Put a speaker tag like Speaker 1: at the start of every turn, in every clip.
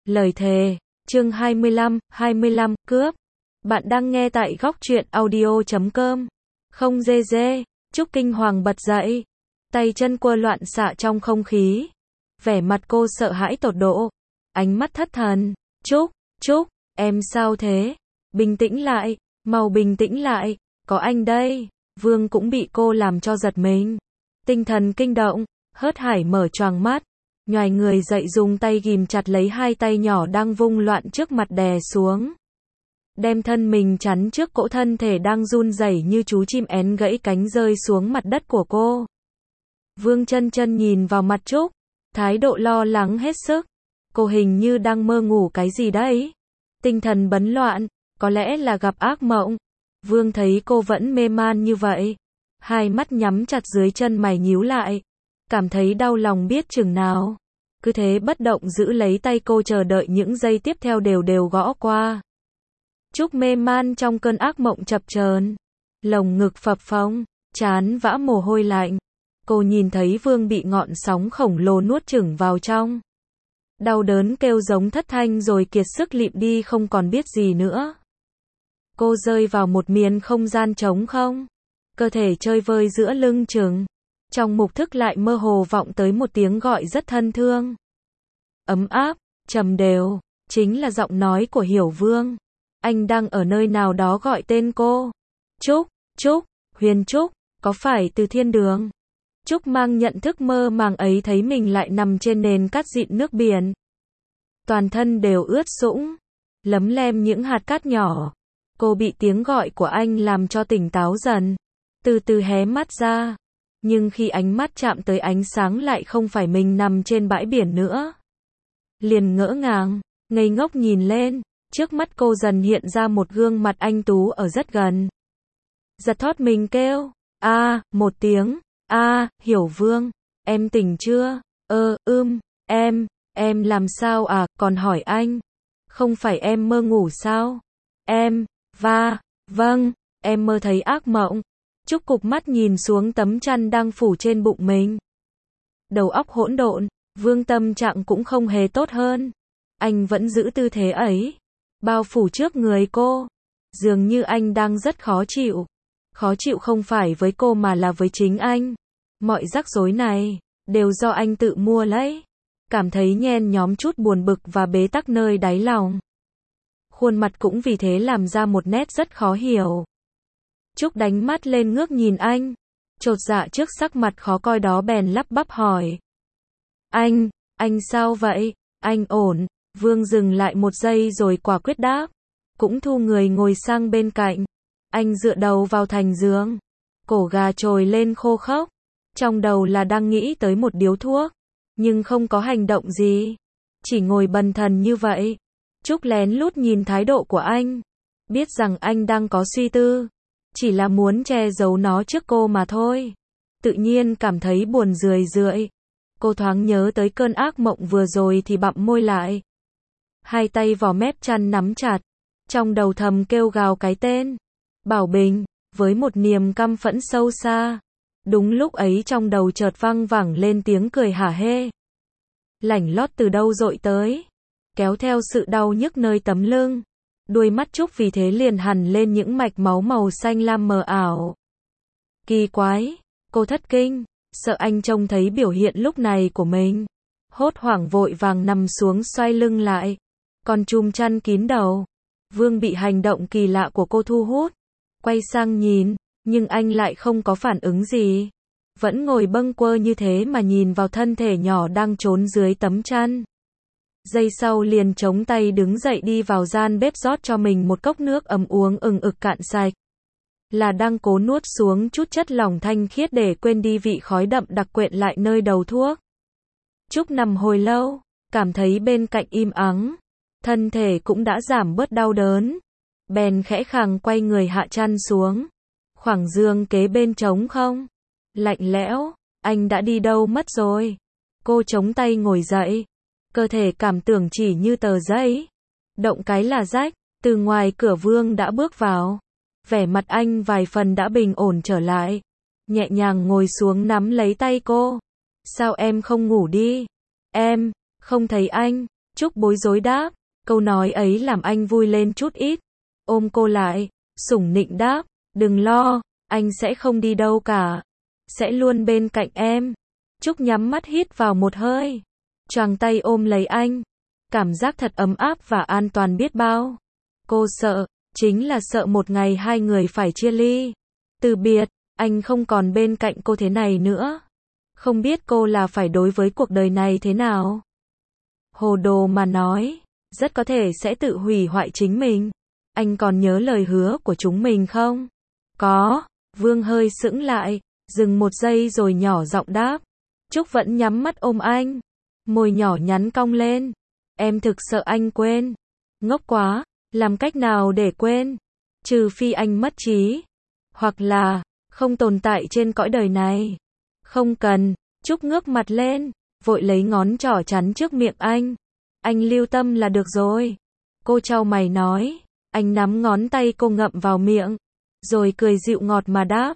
Speaker 1: Lời thề, chương 25, cướp. Bạn đang nghe tại góc truyện audio.com. Không dê dê, Trúc kinh hoàng bật dậy. Tay chân quơ loạn xạ trong không khí. Vẻ mặt cô sợ hãi tột độ. Ánh mắt thất thần. Trúc, em sao thế? Bình tĩnh lại, mau bình tĩnh lại. Có anh đây. Vương cũng bị cô làm cho giật mình. Tinh thần kinh động, hớt hải mở choàng mắt. Nhoài người dậy dùng tay ghìm chặt lấy hai tay nhỏ đang vung loạn trước mặt đè xuống. Đem thân mình chắn trước cỗ thân thể đang run rẩy như chú chim én gãy cánh rơi xuống mặt đất của cô. Vương chân chân nhìn vào mặt Trúc, thái độ lo lắng hết sức. Cô hình như đang mơ ngủ cái gì đấy. Tinh thần bấn loạn, có lẽ là gặp ác mộng. Vương thấy cô vẫn mê man như vậy. Hai mắt nhắm chặt dưới chân mày nhíu lại. Cảm thấy đau lòng biết chừng nào. Cứ thế bất động giữ lấy tay cô chờ đợi những giây tiếp theo đều gõ qua. Trúc mê man trong cơn ác mộng chập chờn, lồng ngực phập phồng, trán vã mồ hôi lạnh. Cô nhìn thấy Vương bị ngọn sóng khổng lồ nuốt chửng vào trong. Đau đớn kêu giống thất thanh rồi kiệt sức lịm đi không còn biết gì nữa. Cô rơi vào một miền không gian trống không. Cơ thể chơi vơi giữa lưng chừng. Trong mục thức lại mơ hồ vọng tới một tiếng gọi rất thân thương. Ấm áp, trầm đều, chính là giọng nói của Hiểu Vương. Anh đang ở nơi nào đó gọi tên cô. Trúc, Huyền Trúc, có phải từ thiên đường? Trúc mang nhận thức mơ màng ấy thấy mình lại nằm trên nền cát dịn nước biển. Toàn thân đều ướt sũng, lấm lem những hạt cát nhỏ. Cô bị tiếng gọi của anh làm cho tỉnh táo dần. Từ từ hé mắt ra. Nhưng khi ánh mắt chạm tới ánh sáng lại không phải mình nằm trên bãi biển nữa. Liền ngỡ ngàng, ngây ngốc nhìn lên, trước mắt cô dần hiện ra một gương mặt anh tú ở rất gần. Giật thót mình kêu, một tiếng, Hiểu Vương, em tỉnh chưa? Em làm sao à, còn hỏi anh, không phải em mơ ngủ sao? Vâng, em mơ thấy ác mộng. Trúc cụp mắt nhìn xuống tấm chăn đang phủ trên bụng mình. Đầu óc hỗn độn, Vương tâm trạng cũng không hề tốt hơn. Anh vẫn giữ tư thế ấy, bao phủ trước người cô. Dường như anh đang rất khó chịu. Khó chịu không phải với cô mà là với chính anh. Mọi rắc rối này, đều do anh tự mua lấy. Cảm thấy nhen nhóm chút buồn bực và bế tắc nơi đáy lòng. Khuôn mặt cũng vì thế làm ra một nét rất khó hiểu. Trúc đánh mắt lên ngước nhìn anh. Chột dạ trước sắc mặt khó coi đó bèn lắp bắp hỏi. Anh sao vậy? Anh ổn? Vương dừng lại một giây rồi quả quyết đáp. Cũng thu người ngồi sang bên cạnh. Anh dựa đầu vào thành giường. Cổ gà trồi lên khô khốc. Trong đầu là đang nghĩ tới một điếu thuốc. Nhưng không có hành động gì. Chỉ ngồi bần thần như vậy. Trúc lén lút nhìn thái độ của anh. Biết rằng anh đang có suy tư. Chỉ là muốn che giấu nó trước cô mà thôi. Tự nhiên cảm thấy buồn rười. Cô thoáng nhớ tới cơn ác mộng vừa rồi thì bặm môi lại. Hai tay vò mép chăn nắm chặt. Trong đầu thầm kêu gào cái tên Bảo Bình, với một niềm căm phẫn sâu xa. Đúng lúc ấy trong đầu chợt vang vẳng lên tiếng cười hả hê. Lảnh lót từ đâu dội tới. Kéo theo sự đau nhức nơi tấm lưng. Đuôi mắt Trúc vì thế liền hằn lên những mạch máu màu xanh lam mờ ảo. Kỳ quái, cô thất kinh, sợ anh trông thấy biểu hiện lúc này của mình. Hốt hoảng vội vàng nằm xuống xoay lưng lại. Còn chùm chăn kín đầu. Vương bị hành động kỳ lạ của cô thu hút. Quay sang nhìn, nhưng anh lại không có phản ứng gì. Vẫn ngồi bâng quơ như thế mà nhìn vào thân thể nhỏ đang trốn dưới tấm chăn. Giây sau liền chống tay đứng dậy đi vào gian bếp rót cho mình một cốc nước ấm uống ực cạn sạch. Là đang cố nuốt xuống chút chất lỏng thanh khiết để quên đi vị khói đậm đặc quện lại nơi đầu thuốc. Trúc nằm hồi lâu, cảm thấy bên cạnh im ắng. Thân thể cũng đã giảm bớt đau đớn. Bèn khẽ khàng quay người hạ chăn xuống. Khoảng giường kế bên trống không. Lạnh lẽo, anh đã đi đâu mất rồi. Cô chống tay ngồi dậy. Cơ thể cảm tưởng chỉ như tờ giấy. Động cái là rách. Từ ngoài cửa Vương đã bước vào. Vẻ mặt anh vài phần đã bình ổn trở lại. Nhẹ nhàng ngồi xuống nắm lấy tay cô. Sao em không ngủ đi? Em không thấy anh. Trúc bối rối đáp, câu nói ấy làm anh vui lên chút ít. Ôm cô lại, sủng nịnh đáp, đừng lo, anh sẽ không đi đâu cả. Sẽ luôn bên cạnh em. Trúc nhắm mắt hít vào một hơi. Choàng tay ôm lấy anh. Cảm giác thật ấm áp và an toàn biết bao. Cô sợ, chính là sợ một ngày hai người phải chia ly. Từ biệt, anh không còn bên cạnh cô thế này nữa. Không biết cô là phải đối với cuộc đời này thế nào. Hồ đồ mà nói, rất có thể sẽ tự hủy hoại chính mình. Anh còn nhớ lời hứa của chúng mình không? Có, Vương hơi sững lại, dừng một giây rồi nhỏ giọng đáp. Trúc vẫn nhắm mắt ôm anh. Môi nhỏ nhắn cong lên. Em thực sợ anh quên. Ngốc quá, làm cách nào để quên? Trừ phi anh mất trí. Hoặc là, không tồn tại trên cõi đời này. Không cần, Trúc ngước mặt lên, vội lấy ngón trỏ chắn trước miệng anh. Anh lưu tâm là được rồi. Cô chau mày nói. Anh nắm ngón tay cô ngậm vào miệng. Rồi cười dịu ngọt mà đáp.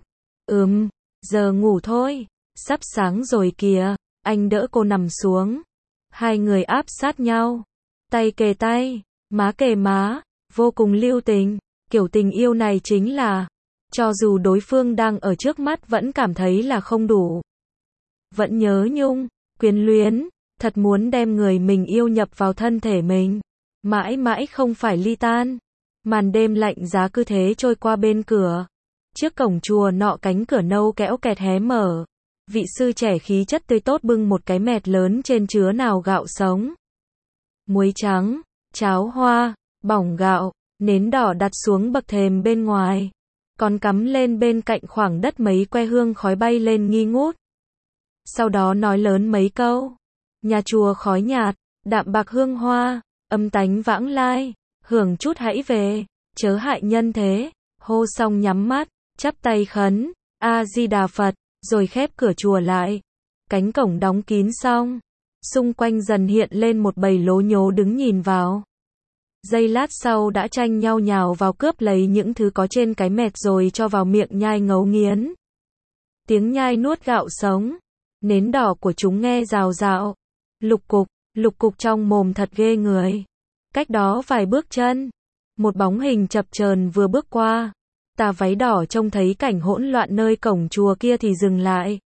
Speaker 1: Giờ ngủ thôi. Sắp sáng rồi kìa. Anh đỡ cô nằm xuống. Hai người áp sát nhau. Tay kề tay, má kề má, vô cùng lưu tình. Kiểu tình yêu này chính là, cho dù đối phương đang ở trước mắt vẫn cảm thấy là không đủ. Vẫn nhớ nhung, quyến luyến, thật muốn đem người mình yêu nhập vào thân thể mình. Mãi mãi không phải ly tan. Màn đêm lạnh giá cứ thế trôi qua bên cửa. Trước cổng chùa nọ cánh cửa nâu kẽo kẹt hé mở. Vị sư trẻ khí chất tươi tốt bưng một cái mẹt lớn trên chứa nào gạo sống, muối trắng, cháo hoa, bỏng gạo, nến đỏ đặt xuống bậc thềm bên ngoài. Còn cắm lên bên cạnh khoảng đất mấy que hương khói bay lên nghi ngút. Sau đó nói lớn mấy câu. Nhà chùa khói nhạt, đạm bạc hương hoa, âm tánh vãng lai, hưởng chút hãy về, chớ hại nhân thế. Hô xong nhắm mắt, chắp tay khấn, A-di-đà Phật, rồi khép cửa chùa lại. Cánh cổng đóng kín xong, xung quanh dần hiện lên một bầy lố nhố đứng nhìn vào. Giây lát sau đã tranh nhau nhào vào cướp lấy những thứ có trên cái mẹt rồi cho vào miệng nhai ngấu nghiến. Tiếng nhai nuốt gạo sống, nến đỏ của chúng nghe rào rạo, lục cục trong mồm thật ghê người. Cách đó vài bước chân, một bóng hình chập chờn vừa bước qua. Tà váy đỏ trông thấy cảnh hỗn loạn nơi cổng chùa kia thì dừng lại.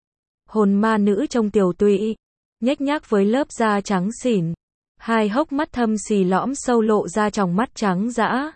Speaker 1: Hồn ma nữ trông tiều tụy, nhếch nhác với lớp da trắng xỉn, hai hốc mắt thâm xì lõm sâu lộ ra tròng mắt trắng dã.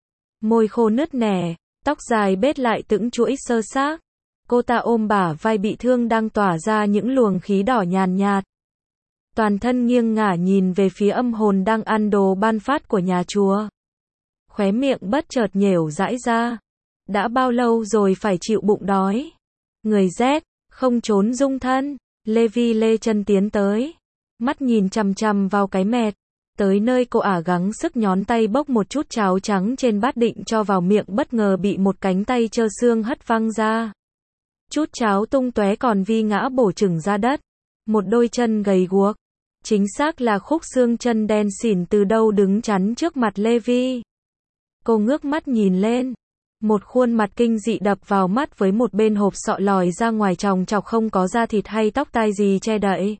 Speaker 1: Môi khô nứt nẻ, tóc dài bết lại tững chuỗi sơ xác. Cô ta ôm bả vai bị thương đang tỏa ra những luồng khí đỏ nhàn nhạt. Toàn thân nghiêng ngả nhìn về phía âm hồn đang ăn đồ ban phát của nhà chùa. Khóe miệng bất chợt nhểu dãi ra. Đã bao lâu rồi phải chịu bụng đói. Người rét, không trốn dung thân. Levi lê chân tiến tới. Mắt nhìn chằm chằm vào cái mẹt. Tới nơi cô ả gắng sức nhón tay bốc một chút cháo trắng trên bát định cho vào miệng, bất ngờ bị một cánh tay trơ xương hất văng ra. Chút cháo tung tóe còn vi ngã bổ chừng ra đất. Một đôi chân gầy guộc, chính xác là khúc xương chân đen xỉn từ đâu đứng chắn trước mặt Levi. Cô ngước mắt nhìn lên. Một khuôn mặt kinh dị đập vào mắt với một bên hộp sọ lòi ra ngoài tròng trọc không có da thịt hay tóc tai gì che đậy.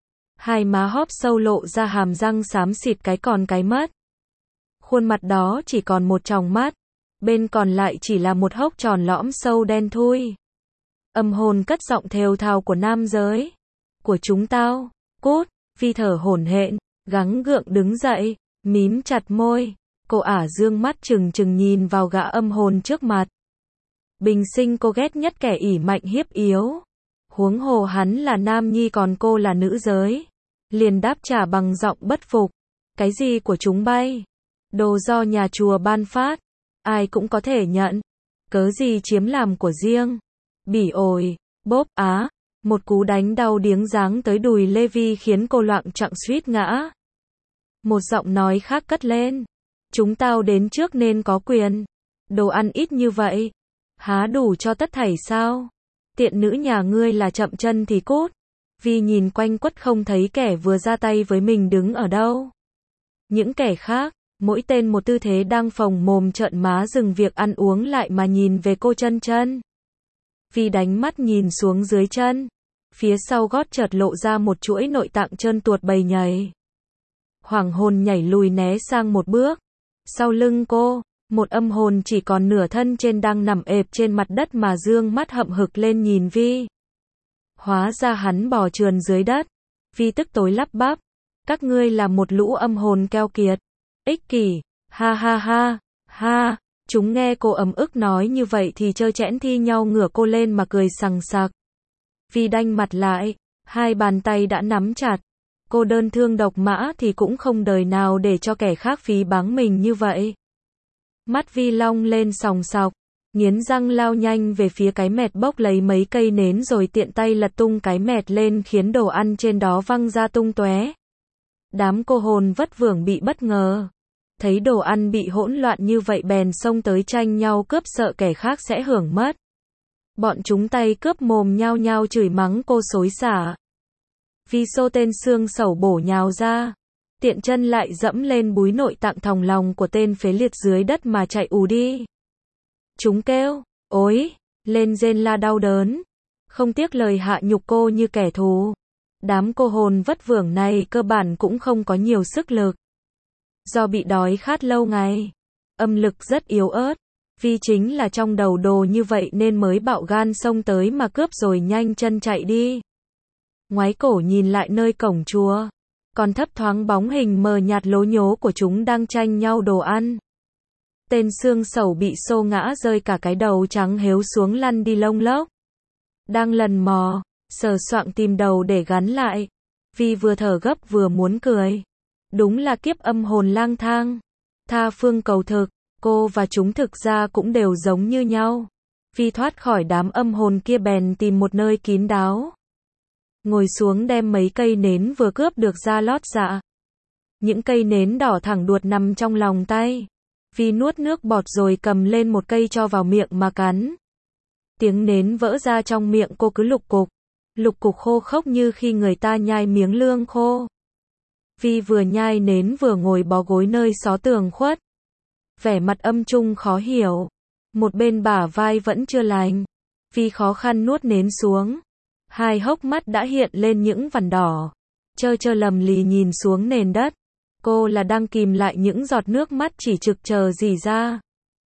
Speaker 1: Hai má hóp sâu lộ ra hàm răng xám xịt cái còn cái mất. Khuôn mặt đó chỉ còn một tròng mắt, bên còn lại chỉ là một hốc tròn lõm sâu đen thui. Âm hồn cất giọng thều thào của nam giới. Của chúng tao, cút, Vi thở hổn hển, gắng gượng đứng dậy, mím chặt môi. Cô ả dương mắt trừng trừng nhìn vào gã âm hồn trước mặt. Bình sinh cô ghét nhất kẻ ỷ mạnh hiếp yếu. Huống hồ hắn là nam nhi còn cô là nữ giới. Liền đáp trả bằng giọng bất phục. Cái gì của chúng bay? Đồ do nhà chùa ban phát. Ai cũng có thể nhận. Cớ gì chiếm làm của riêng? Bỉ ổi, bốp á. Một cú đánh đau điếng dáng tới đùi Levi khiến cô loạng choạng suýt ngã. Một giọng nói khác cất lên. Chúng tao đến trước nên có quyền. Đồ ăn ít như vậy, há đủ cho tất thảy sao? Tiện nữ nhà ngươi là chậm chân thì cút. Vi nhìn quanh quất không thấy kẻ vừa ra tay với mình đứng ở đâu. Những kẻ khác, mỗi tên một tư thế đang phồng mồm trợn má dừng việc ăn uống lại mà nhìn về cô chân chân. Vi đánh mắt nhìn xuống dưới chân. Phía sau gót chợt lộ ra một chuỗi nội tạng trơn tuột bầy nhầy. Hoảng hồn nhảy lùi né sang một bước. Sau lưng cô, một âm hồn chỉ còn nửa thân trên đang nằm ẹp trên mặt đất mà dương mắt hậm hực lên nhìn Vi. Hóa ra hắn bò trườn dưới đất. Vi tức tối lắp bắp. Các ngươi là một lũ âm hồn keo kiệt. Ích kỷ. Ha ha ha. Ha. Chúng nghe cô ấm ức nói như vậy thì trơ trẽn thi nhau ngửa cô lên mà cười sằng sặc. Vi đanh mặt lại. Hai bàn tay đã nắm chặt. Cô đơn thương độc mã thì cũng không đời nào để cho kẻ khác phí báng mình như vậy. Mắt Vi long lên sòng sọc, nghiến răng lao nhanh về phía cái mẹt bốc lấy mấy cây nến rồi tiện tay lật tung cái mẹt lên khiến đồ ăn trên đó văng ra tung tóe. Đám cô hồn vất vưởng bị bất ngờ. Thấy đồ ăn bị hỗn loạn như vậy bèn xông tới tranh nhau cướp sợ kẻ khác sẽ hưởng mất. Bọn chúng tay cướp mồm nhao nhao chửi mắng cô xối xả. Vi xô tên xương sẩu bổ nhào ra. Tiện chân lại dẫm lên búi nội tạng thòng lòng của tên phế liệt dưới đất mà chạy ù đi. Chúng kêu, ối, lên rên la đau đớn. Không tiếc lời hạ nhục cô như kẻ thù. Đám cô hồn vất vưởng này cơ bản cũng không có nhiều sức lực. Do bị đói khát lâu ngày, âm lực rất yếu ớt. Vi chính là trong đầu đồ như vậy nên mới bạo gan xông tới mà cướp rồi nhanh chân chạy đi. Ngoái cổ nhìn lại nơi cổng chùa, còn thấp thoáng bóng hình mờ nhạt lố nhố của chúng đang tranh nhau đồ ăn. Tên xương sẩu bị xô ngã rơi cả cái đầu trắng héo xuống lăn đi lông lốc. Đang lần mò, sờ soạng tìm đầu để gắn lại. Vi vừa thở gấp vừa muốn cười. Đúng là kiếp âm hồn lang thang. Tha phương cầu thực, cô và chúng thực ra cũng đều giống như nhau. Vi thoát khỏi đám âm hồn kia bèn tìm một nơi kín đáo. Ngồi xuống đem mấy cây nến vừa cướp được ra lót dạ. Những cây nến đỏ thẳng đuột nằm trong lòng tay. Vi nuốt nước bọt rồi cầm lên một cây cho vào miệng mà cắn. Tiếng nến vỡ ra trong miệng cô cứ lục cục khô khốc như khi người ta nhai miếng lương khô. Vi vừa nhai nến vừa ngồi bó gối nơi xó tường khuất. Vẻ mặt âm trung khó hiểu. Một bên bả vai vẫn chưa lành. Vi khó khăn nuốt nến xuống. Hai hốc mắt đã hiện lên những vằn đỏ. Trơ lầm lì nhìn xuống nền đất. Cô là đang kìm lại những giọt nước mắt chỉ trực chờ rỉ ra.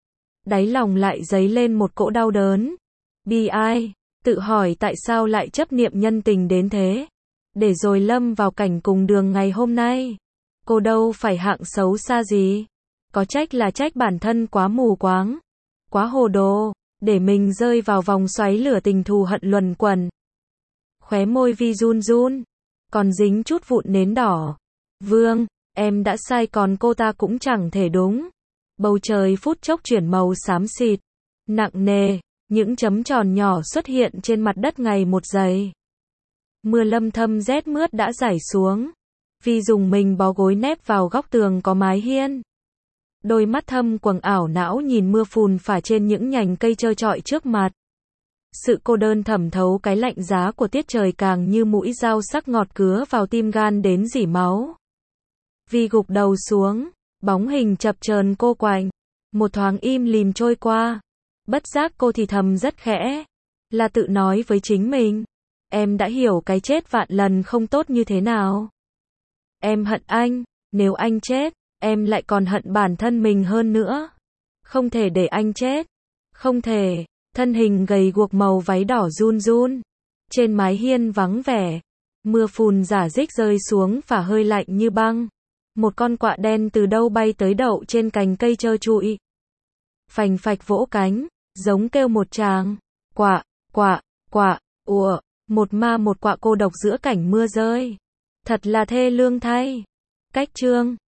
Speaker 1: Đáy lòng lại dấy lên một cỗ đau đớn. Bi ai, tự hỏi tại sao lại chấp niệm nhân tình đến thế. Để rồi lâm vào cảnh cùng đường ngày hôm nay. Cô đâu phải hạng xấu xa gì. Có trách là trách bản thân quá mù quáng. Quá hồ đồ, để mình rơi vào vòng xoáy lửa tình thù hận luẩn quẩn. Khóe môi Vi run run, còn dính chút vụn nến đỏ. Vương, em đã sai còn cô ta cũng chẳng thể đúng. Bầu trời phút chốc chuyển màu xám xịt, nặng nề, những chấm tròn nhỏ xuất hiện trên mặt đất ngày một dày. Mưa lâm thâm rét mướt đã rải xuống. Vi dùng mình bó gối nép vào góc tường có mái hiên. Đôi mắt thâm quầng ảo não nhìn mưa phùn phả trên những nhành cây trơ trọi trước mặt. Sự cô đơn thẩm thấu cái lạnh giá của tiết trời càng như mũi dao sắc ngọt cứa vào tim gan đến rỉ máu. Vi gục đầu xuống, bóng hình chập chờn cô quạnh. Một thoáng im lìm trôi qua. Bất giác cô thì thầm rất khẽ. Là tự nói với chính mình. Em đã hiểu cái chết vạn lần không tốt như thế nào. Em hận anh, nếu anh chết, em lại còn hận bản thân mình hơn nữa. Không thể để anh chết. Không thể. Thân hình gầy guộc màu váy đỏ run run. Trên mái hiên vắng vẻ. Mưa phùn rả rích rơi xuống phả hơi lạnh như băng. Một con quạ đen từ đâu bay tới đậu trên cành cây trơ trụi. Phành phạch vỗ cánh, giống kêu một tràng. Quạ, quạ, quạ, ùa. Một ma một quạ cô độc giữa cảnh mưa rơi. Thật là thê lương thay. Cách chương